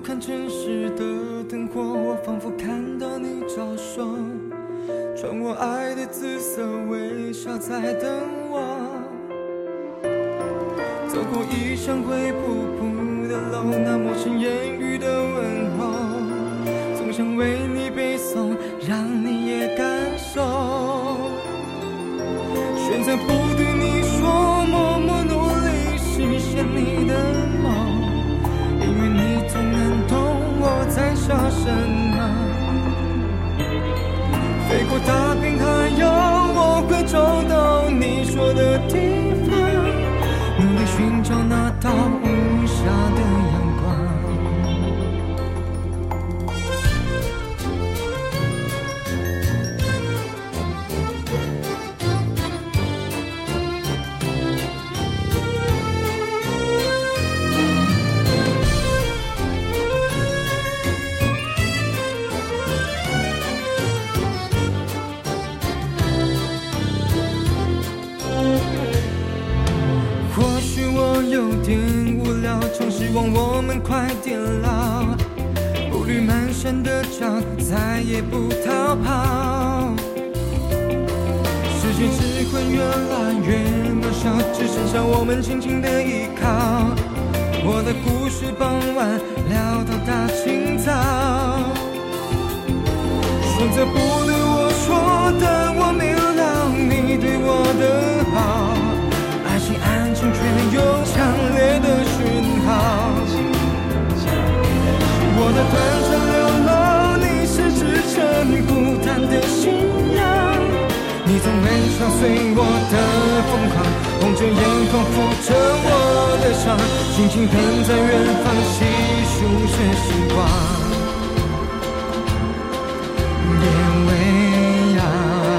看城市的灯火，我仿佛看到你招手，穿我爱的紫色微笑在等我。走过一扇灰扑扑的楼，那陌生言语的问候，总想为你背诵，让你也感受。选择不对你说，默默努力实现你的梦，因为你总能懂我在想什么。飞过大片海洋，我会找到你说的地方，努力寻找那道无暇的阳光。或许我有点无聊，总希望我们快点老，步履蹒跚的脚再也不逃跑，世界只会越来越渺小，只剩下我们轻轻的依靠。我的故事傍晚聊到大清早，选择不对我说，但我明了你对我的好，爱情安静却有强烈的讯号。我的短暂流浪，你是支撑孤单的信仰，你从未敲碎我的疯狂，红着眼眶抚着我的伤，轻轻等在远方细数着时光。夜未央，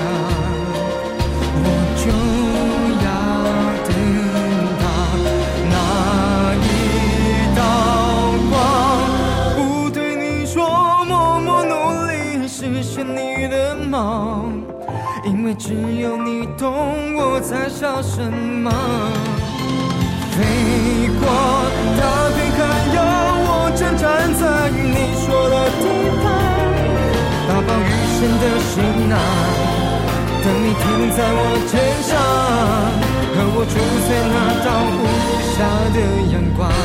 我就要等到那一道光，不对你说，默默努力实现你的梦，因为只有你懂我在想什么。飞过大片海洋，我正站在你说的地方，大暴雨前的行囊，等你停在我肩上，和我住在那道无暇的阳光。